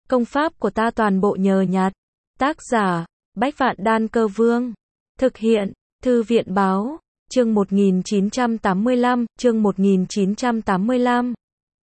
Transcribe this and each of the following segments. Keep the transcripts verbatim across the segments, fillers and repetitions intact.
Công pháp của ta toàn bộ nhờ nhặt. Tác giả, Bách Vạn Đan Cơ Vương. Thực hiện, Thư viện Báo. Chương một nghìn chín trăm tám mươi lăm, chương một nghìn chín trăm tám mươi lăm.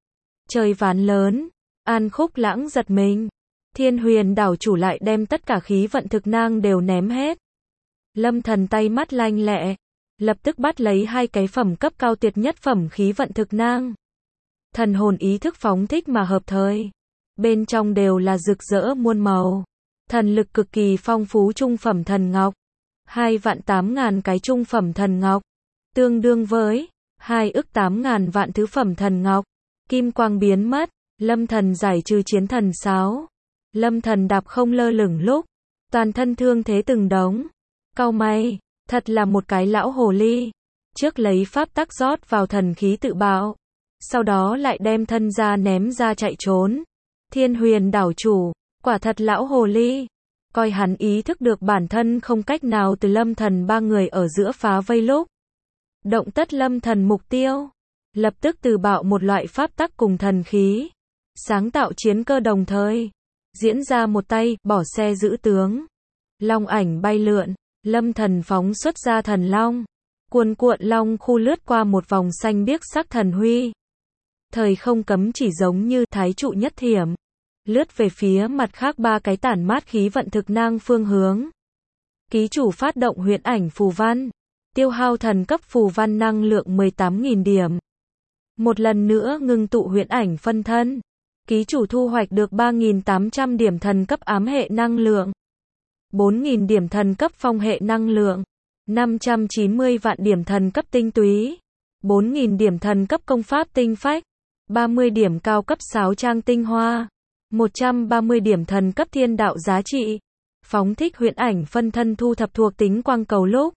Trời ván lớn, An Khúc Lãng giật mình. Thiên Huyền đảo chủ lại đem tất cả khí vận thực nang đều ném hết. Lâm Thần tay mắt lanh lẹ, lập tức bắt lấy hai cái phẩm cấp cao tuyệt nhất phẩm khí vận thực nang. Thần hồn ý thức phóng thích mà hợp thời. Bên trong đều là rực rỡ muôn màu. Thần lực cực kỳ phong phú trung phẩm thần ngọc. Hai vạn tám ngàn cái trung phẩm thần ngọc. Tương đương với hai ức tám ngàn vạn thứ phẩm thần ngọc. Kim quang biến mất. Lâm Thần giải trừ chiến thần sáo. Lâm Thần đạp không lơ lửng lúc. Toàn thân thương thế từng đống. Cau mày, thật là một cái lão hồ ly. Trước lấy pháp tắc rót vào thần khí tự bạo. Sau đó lại đem thân ra ném ra chạy trốn. Thiên Huyền đảo chủ, quả thật lão hồ ly. Coi hắn ý thức được bản thân không cách nào từ Lâm Thần ba người ở giữa phá vây lúc. Động tất Lâm Thần mục tiêu. Lập tức từ bạo một loại pháp tắc cùng thần khí. Sáng tạo chiến cơ đồng thời. Diễn ra một tay, bỏ xe giữ tướng. Long ảnh bay lượn, Lâm Thần phóng xuất ra thần long. Cuồn cuộn long khu lướt qua một vòng xanh biếc sắc thần huy. Thời không cấm chỉ giống như thái trụ nhất thiểm. Lướt về phía mặt khác ba cái tản mát khí vận thực nang phương hướng. Ký chủ phát động huyễn ảnh phù văn. Tiêu hao thần cấp phù văn năng lượng mười tám nghìn điểm. Một lần nữa ngưng tụ huyễn ảnh phân thân. Ký chủ thu hoạch được ba nghìn tám trăm điểm thần cấp ám hệ năng lượng. bốn nghìn điểm thần cấp phong hệ năng lượng. năm trăm chín mươi vạn điểm thần cấp tinh túy. bốn nghìn điểm thần cấp công pháp tinh phách. ba mươi điểm cao cấp sáo trang tinh hoa. một trăm ba mươi điểm thần cấp thiên đạo giá trị. Phóng thích huyễn ảnh phân thân thu thập thuộc tính quang cầu lúc.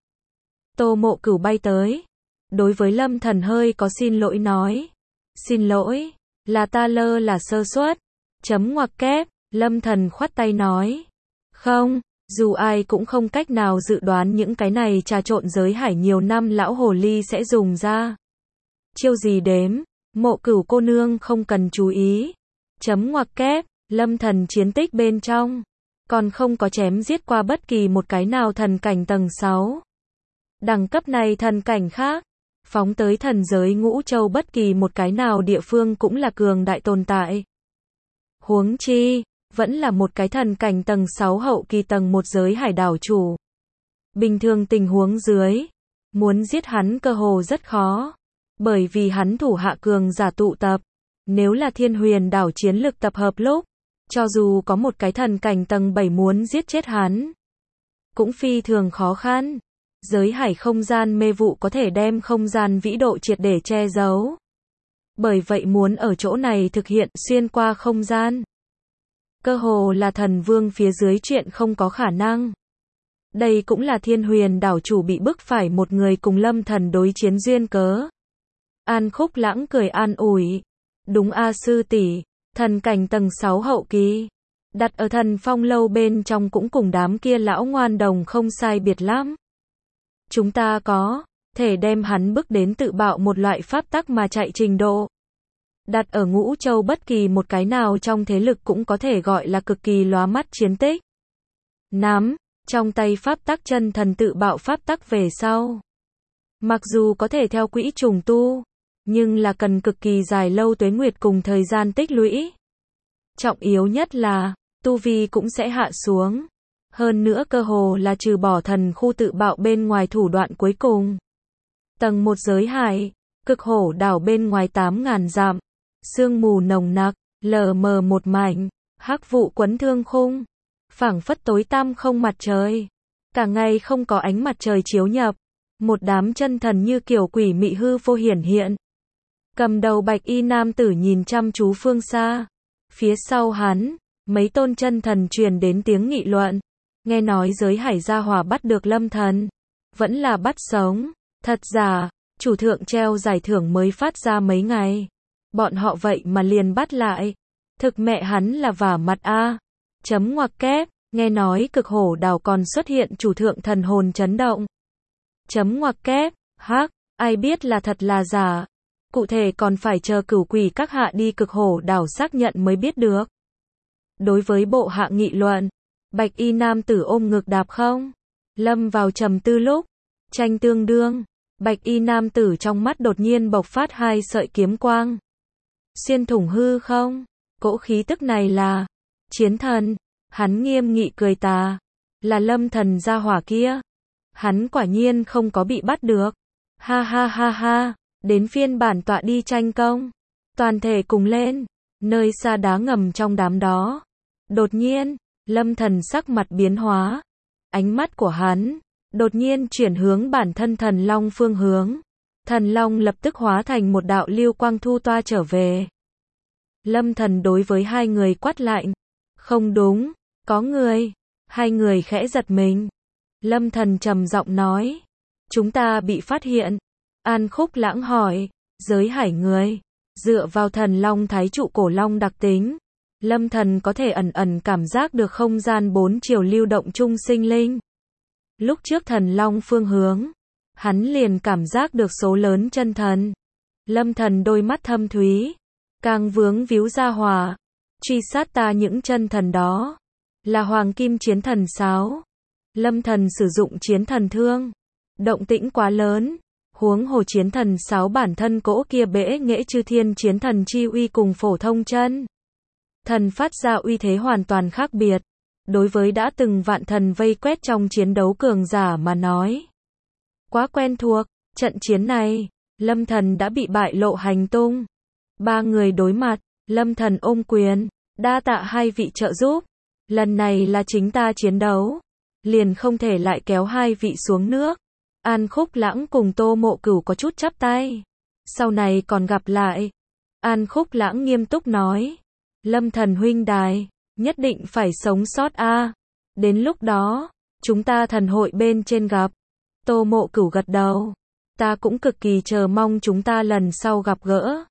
Tô Mộ Cửu bay tới. Đối với Lâm Thần hơi có xin lỗi nói. Xin lỗi, là ta lơ là sơ suất. Chấm ngoặc kép, Lâm Thần khoát tay nói. Không, dù ai cũng không cách nào dự đoán những cái này trà trộn giới hải nhiều năm lão hồ ly sẽ dùng ra. Chiêu gì đếm, Mộ Cửu cô nương không cần chú ý. Chấm ngoặc kép, Lâm Thần chiến tích bên trong. Còn không có chém giết qua bất kỳ một cái nào thần cảnh tầng sáu. Đẳng cấp này thần cảnh khác. Phóng tới thần giới ngũ châu bất kỳ một cái nào địa phương cũng là cường đại tồn tại. Huống chi, vẫn là một cái thần cảnh tầng sáu hậu kỳ tầng một giới hải đảo chủ. Bình thường tình huống dưới, muốn giết hắn cơ hồ rất khó. Bởi vì hắn thủ hạ cường giả tụ tập. Nếu là Thiên Huyền đảo chiến lực tập hợp lúc, cho dù có một cái thần cảnh tầng bảy muốn giết chết hắn, cũng phi thường khó khăn. Giới hải không gian mê vụ có thể đem không gian vĩ độ triệt để che giấu. Bởi vậy muốn ở chỗ này thực hiện xuyên qua không gian. Cơ hồ là thần vương phía dưới chuyện không có khả năng. Đây cũng là Thiên Huyền đảo chủ bị bức phải một người cùng Lâm Thần đối chiến duyên cớ. An Khúc Lãng cười an ủi. Đúng a sư tỷ, thần cảnh tầng sáu hậu kỳ. Đặt ở thần phong lâu bên trong cũng cùng đám kia lão ngoan đồng không sai biệt lắm. Chúng ta có thể đem hắn bức đến tự bạo một loại pháp tắc mà chạy trình độ. Đặt ở ngũ châu bất kỳ một cái nào trong thế lực cũng có thể gọi là cực kỳ lóa mắt chiến tích. Nắm trong tay pháp tắc chân thần tự bạo pháp tắc về sau. Mặc dù có thể theo quỹ trùng tu, nhưng là cần cực kỳ dài lâu tuế nguyệt cùng thời gian tích lũy. Trọng yếu nhất là, tu vi cũng sẽ hạ xuống. Hơn nữa cơ hồ là trừ bỏ thần khu tự bạo bên ngoài thủ đoạn cuối cùng. Tầng một giới hải, cực hổ đảo bên ngoài tám ngàn dặm. Sương mù nồng nặc, lờ mờ một mảnh, hắc vụ quấn thương khung. Phảng phất tối tăm không mặt trời. Cả ngày không có ánh mặt trời chiếu nhập. Một đám chân thần như kiểu quỷ mị hư vô hiển hiện. Cầm đầu bạch y nam tử nhìn chăm chú phương xa. Phía sau hắn, mấy tôn chân thần truyền đến tiếng nghị luận. Nghe nói giới hải gia hỏa bắt được Lâm Thần. Vẫn là bắt sống. Thật giả, chủ thượng treo giải thưởng mới phát ra mấy ngày. Bọn họ vậy mà liền bắt lại. Thực mẹ hắn là vả mặt a. Chấm ngoặc kép, nghe nói cực hổ đảo còn xuất hiện chủ thượng thần hồn chấn động. Chấm ngoặc kép, hắc, ai biết là thật là giả. Cụ thể còn phải chờ cửu quỷ các hạ đi cực hổ đảo xác nhận mới biết được. Đối với bộ hạ nghị luận, bạch y nam tử ôm ngực đạp không. Lâm vào trầm tư lúc, tranh tương đương, bạch y nam tử trong mắt đột nhiên bộc phát hai sợi kiếm quang. Xuyên thủng hư không, cỗ khí tức này là chiến thần, hắn nghiêm nghị cười tà, là Lâm Thần gia hỏa kia. Hắn quả nhiên không có bị bắt được. Ha ha ha ha, đến phiên bản tọa đi tranh công. Toàn thể cùng lên, nơi xa đá ngầm trong đám đó. Đột nhiên, Lâm Thần sắc mặt biến hóa. Ánh mắt của hắn, đột nhiên chuyển hướng bản thân thần long phương hướng. Thần long lập tức hóa thành một đạo lưu quang thu toa trở về. Lâm Thần đối với hai người quát lạnh. Không đúng, có người. Hai người khẽ giật mình. Lâm Thần trầm giọng nói. Chúng ta bị phát hiện. An Khúc Lãng hỏi. Giới hải người. Dựa vào thần long thái trụ cổ long đặc tính. Lâm Thần có thể ẩn ẩn cảm giác được không gian bốn chiều lưu động chung sinh linh. Lúc trước thần long phương hướng, hắn liền cảm giác được số lớn chân thần. Lâm Thần đôi mắt thâm thúy, càng vướng víu ra hòa. Truy sát ta những chân thần đó, là hoàng kim chiến thần sáo. Lâm Thần sử dụng chiến thần thương, động tĩnh quá lớn. Huống hồ chiến thần sáo bản thân cỗ kia bẽ nghệ chư thiên chiến thần chi uy cùng phổ thông chân thần phát ra uy thế hoàn toàn khác biệt. Đối với đã từng vạn thần vây quét trong chiến đấu cường giả mà nói, quá quen thuộc. Trận chiến này, Lâm Thần đã bị bại lộ hành tung. Ba người đối mặt, Lâm Thần ôm quyền, đa tạ hai vị trợ giúp. Lần này là chính ta chiến đấu, liền không thể lại kéo hai vị xuống nước. An Khúc Lãng cùng Tô Mộ Cửu có chút chắp tay. Sau này còn gặp lại. An Khúc Lãng nghiêm túc nói. Lâm Thần huynh đài, nhất định phải sống sót a. À. Đến lúc đó, chúng ta thần hội bên trên gặp. Tô Mộ Cửu gật đầu. Ta cũng cực kỳ chờ mong chúng ta lần sau gặp gỡ.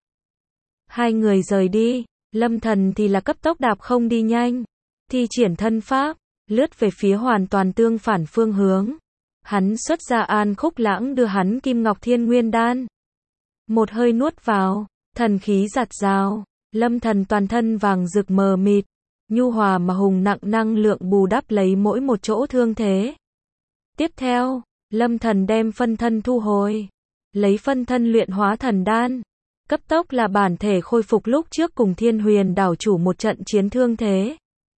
Hai người rời đi, Lâm Thần thì là cấp tốc đạp không đi nhanh. Thi triển thân pháp, lướt về phía hoàn toàn tương phản phương hướng. Hắn xuất ra An Khúc Lãng đưa hắn Kim Ngọc Thiên Nguyên Đan. Một hơi nuốt vào, thần khí giạt rào. Lâm Thần toàn thân vàng rực mờ mịt, nhu hòa mà hùng nặng năng lượng bù đắp lấy mỗi một chỗ thương thế. Tiếp theo, Lâm Thần đem phân thân thu hồi, lấy phân thân luyện hóa thần đan, cấp tốc là bản thể khôi phục lúc trước cùng Thiên Huyền đảo chủ một trận chiến thương thế.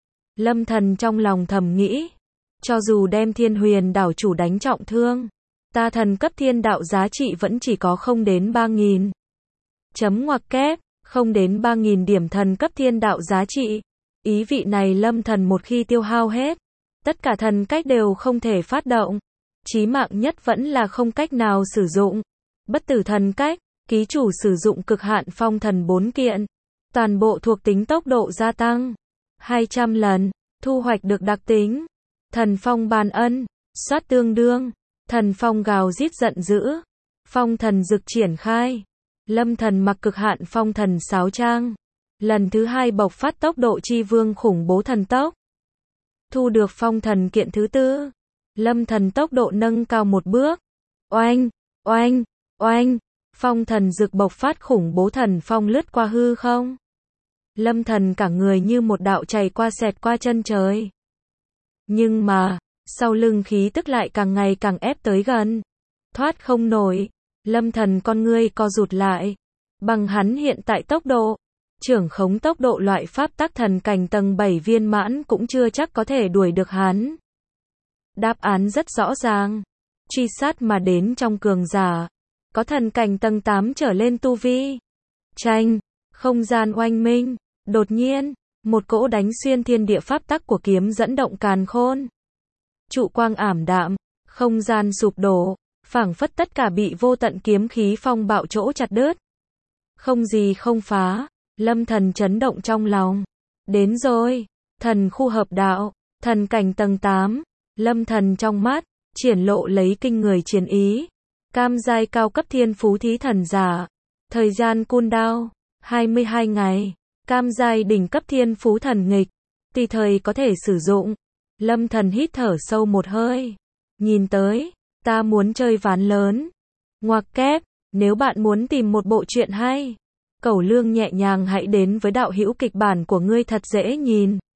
Lâm Thần trong lòng thầm nghĩ, cho dù đem Thiên Huyền đảo chủ đánh trọng thương, ta thần cấp thiên đạo giá trị vẫn chỉ có không đến ba nghìn. Chấm ngoặc kép, không đến ba nghìn điểm thần cấp thiên đạo giá trị. Ý vị này Lâm Thần một khi tiêu hao hết, tất cả thần cách đều không thể phát động. Chí mạng nhất vẫn là không cách nào sử dụng. Bất tử thần cách, ký chủ sử dụng cực hạn phong thần bốn kiện. Toàn bộ thuộc tính tốc độ gia tăng hai trăm lần, thu hoạch được đặc tính thần phong ban ân, soát tương đương, thần phong gào rít giận dữ, phong thần dực triển khai. Lâm Thần mặc cực hạn phong thần sáo trang, lần thứ hai bộc phát tốc độ chi vương khủng bố thần tốc. Thu được phong thần kiện thứ tư, Lâm Thần tốc độ nâng cao một bước. Oanh, oanh, oanh, phong thần dực bộc phát khủng bố thần phong lướt qua hư không. Lâm Thần cả người như một đạo chảy qua xẹt qua chân trời. Nhưng mà, sau lưng khí tức lại càng ngày càng ép tới gần. Thoát không nổi, Lâm Thần con ngươi co rụt lại. Bằng hắn hiện tại tốc độ, trưởng khống tốc độ loại pháp tắc thần cảnh tầng bảy viên mãn cũng chưa chắc có thể đuổi được hắn. Đáp án rất rõ ràng. Truy sát mà đến trong cường giả, có thần cảnh tầng tám trở lên tu vi. Tranh, không gian oanh minh, đột nhiên, một cỗ đánh xuyên thiên địa pháp tắc của kiếm dẫn động càn khôn. Trụ quang ảm đạm, không gian sụp đổ, phảng phất tất cả bị vô tận kiếm khí phong bạo chỗ chặt đứt. Không gì không phá, Lâm Thần chấn động trong lòng. Đến rồi, thần khu hợp đạo, thần cảnh tầng tám, Lâm Thần trong mắt, triển lộ lấy kinh người chiến ý. Cam giai cao cấp thiên phú thí thần giả. Thời gian cooldown, hai mươi hai ngày. Cam giai đỉnh cấp thiên phú thần nghịch. Tùy thời có thể sử dụng. Lâm Thần hít thở sâu một hơi. Nhìn tới, ta muốn chơi ván lớn. Ngoặc kép, nếu bạn muốn tìm một bộ truyện hay, Cẩu Lương nhẹ nhàng hãy đến với đạo hữu kịch bản của ngươi thật dễ nhìn.